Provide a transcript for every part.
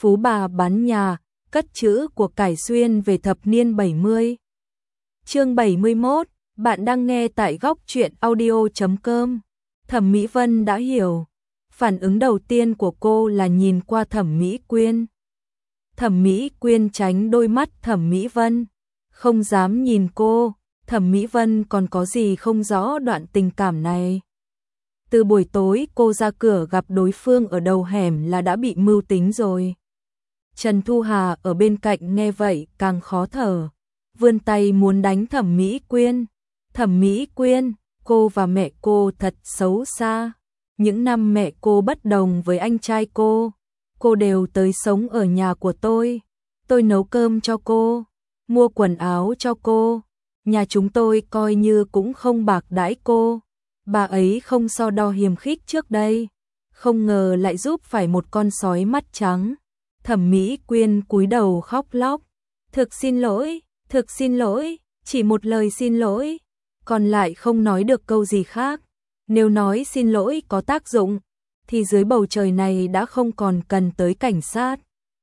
Phú bà bán nhà, cất trữ của cải xuyên về thập niên 70. Chương 71, bạn đang nghe tại góc truyện audio.com. Thẩm Mỹ Vân đã hiểu. Phản ứng đầu tiên của cô là nhìn qua Thẩm Mỹ Quyên. Thẩm Mỹ Quyên tránh đôi mắt Thẩm Mỹ Vân, không dám nhìn cô. Thẩm Mỹ Vân còn có gì không rõ đoạn tình cảm này. Từ buổi tối cô ra cửa gặp đối phương ở đầu hẻm là đã bị mưu tính rồi. Trần Thu Hà ở bên cạnh nghe vậy càng khó thở, vươn tay muốn đánh Thẩm Mỹ Quyên. Thẩm Mỹ Quyên, cô và mẹ cô thật xấu xa. Những năm mẹ cô bất đồng với anh trai cô đều tới sống ở nhà của tôi. Tôi nấu cơm cho cô, mua quần áo cho cô. Nhà chúng tôi coi như cũng không bạc đãi cô. Bà ấy không so đo hiềm khích trước đây, không ngờ lại giúp phải một con sói mắt trắng. Thẩm Mỹ Quyên cúi đầu khóc lóc. Thực xin lỗi, chỉ một lời xin lỗi, còn lại không nói được câu gì khác. Nếu nói xin lỗi có tác dụng, thì dưới bầu trời này đã không còn cần tới cảnh sát.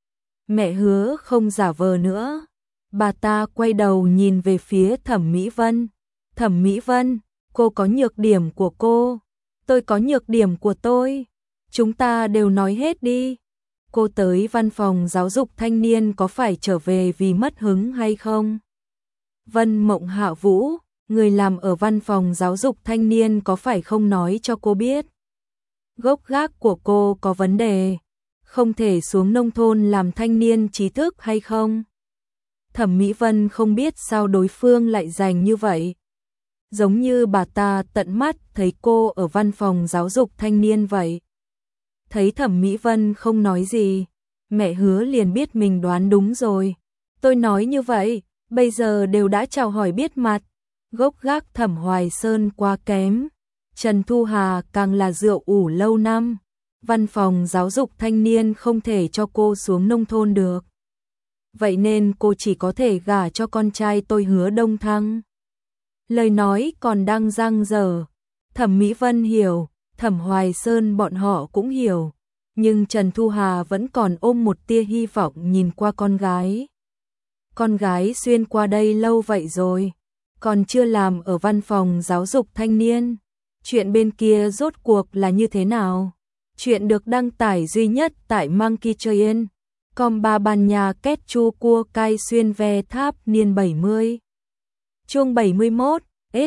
Mẹ hứa không giả vờ nữa. Bà ta quay đầu nhìn về phía Thẩm Mỹ Vân. Thẩm Mỹ Vân, cô có nhược điểm của cô, tôi có nhược điểm của tôi. Chúng ta đều nói hết đi. Cô tới văn phòng giáo dục thanh niên có phải trở về vì mất hứng hay không? Vân Mộng Hạ Vũ, người làm ở văn phòng giáo dục thanh niên có phải không nói cho cô biết? Gốc gác của cô có vấn đề, không thể xuống nông thôn làm thanh niên trí thức hay không? Thẩm Mỹ Vân không biết sao đối phương lại giành như vậy. Giống như bà ta tận mắt thấy cô ở văn phòng giáo dục thanh niên vậy. Thấy Thẩm Mỹ Vân không nói gì, mẹ hứa liền biết mình đoán đúng rồi. Tôi nói như vậy, bây giờ đều đã chào hỏi biết mặt. Gốc gác Thẩm Hoài Sơn quá kém. Trần Thu Hà càng là rượu ủ lâu năm. Văn phòng giáo dục thanh niên không thể cho cô xuống nông thôn được. Vậy nên cô chỉ có thể gả cho con trai tôi Hứa Đông Thăng. Lời nói còn đang dang dở. Thẩm Mỹ Vân hiểu, Thẩm Hoài Sơn bọn họ cũng hiểu. Nhưng Trần Thu Hà vẫn còn ôm một tia hy vọng nhìn qua con gái. Con gái xuyên qua đây lâu vậy rồi, còn chưa làm ở văn phòng giáo dục thanh niên. Chuyện bên kia rốt cuộc là như thế nào? Chuyện được đăng tải duy nhất tại Monkey Train. Com ba ban nhà kết chu cua cai xuyên ve tháp niên 70. Chương 71,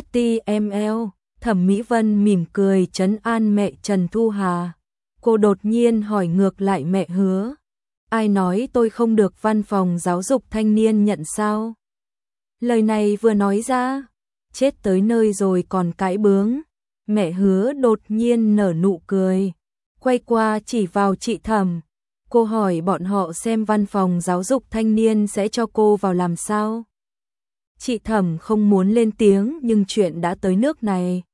STML. Thẩm Mỹ Vân mỉm cười trấn an mẹ Trần Thu Hà. Cô đột nhiên hỏi ngược lại mẹ hứa. Ai nói tôi không được văn phòng giáo dục thanh niên nhận sao? Lời này vừa nói ra, chết tới nơi rồi còn cãi bướng. Mẹ hứa đột nhiên nở nụ cười, quay qua chỉ vào chị Thẩm. Cô hỏi bọn họ xem văn phòng giáo dục thanh niên sẽ cho cô vào làm sao? Chị Thẩm không muốn lên tiếng nhưng chuyện đã tới nước này.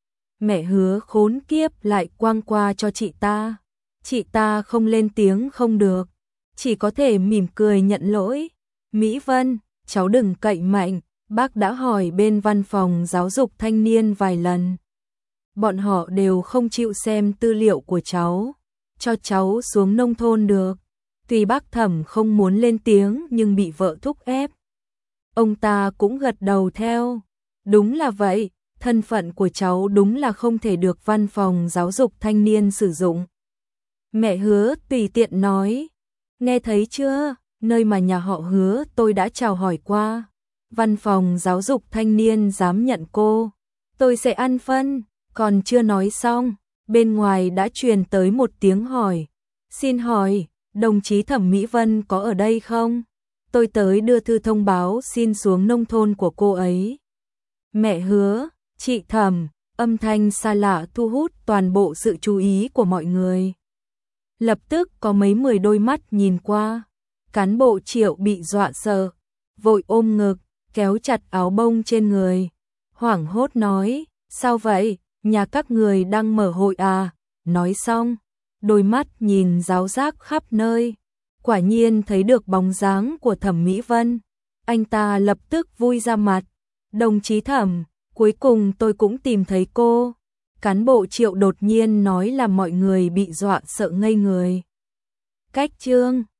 Mẹ hứa khốn kiếp lại quăng qua cho chị ta. Chị ta không lên tiếng không được, chỉ có thể mỉm cười nhận lỗi. Mỹ Vân, cháu đừng cậy mạnh, bác đã hỏi bên văn phòng giáo dục thanh niên vài lần. Bọn họ đều không chịu xem tư liệu của cháu, cho cháu xuống nông thôn được. Tuy bác Thẩm không muốn lên tiếng nhưng bị vợ thúc ép. Ông ta cũng gật đầu theo. Đúng là vậy, thân phận của cháu đúng là không thể được văn phòng giáo dục thanh niên sử dụng. Mẹ hứa tùy tiện nói. Nghe thấy chưa, nơi mà nhà họ Hứa tôi đã chào hỏi qua. Văn phòng giáo dục thanh niên dám nhận cô, tôi sẽ ăn phân. Còn chưa nói xong, bên ngoài đã truyền tới một tiếng hỏi. Xin hỏi, đồng chí Thẩm Mỹ Vân có ở đây không? Tôi tới đưa thư thông báo xin xuống nông thôn của cô ấy. Mẹ hứa, chị Thẩm, âm thanh xa lạ thu hút toàn bộ sự chú ý của mọi người. Lập tức có mấy 10 đôi mắt nhìn qua. Cán bộ Triệu bị dọa sợ, vội ôm ngực, kéo chặt áo bông trên người. Hoảng hốt nói, sao vậy, nhà các người đang mở hội à? Nói xong, đôi mắt nhìn ráo rác khắp nơi. Quả nhiên thấy được bóng dáng của Thẩm Mỹ Vân. Anh ta lập tức vui ra mặt. Đồng chí Thẩm, cuối cùng tôi cũng tìm thấy cô. Cán bộ Triệu đột nhiên nói làm mọi người bị dọa sợ ngây người. Cách chương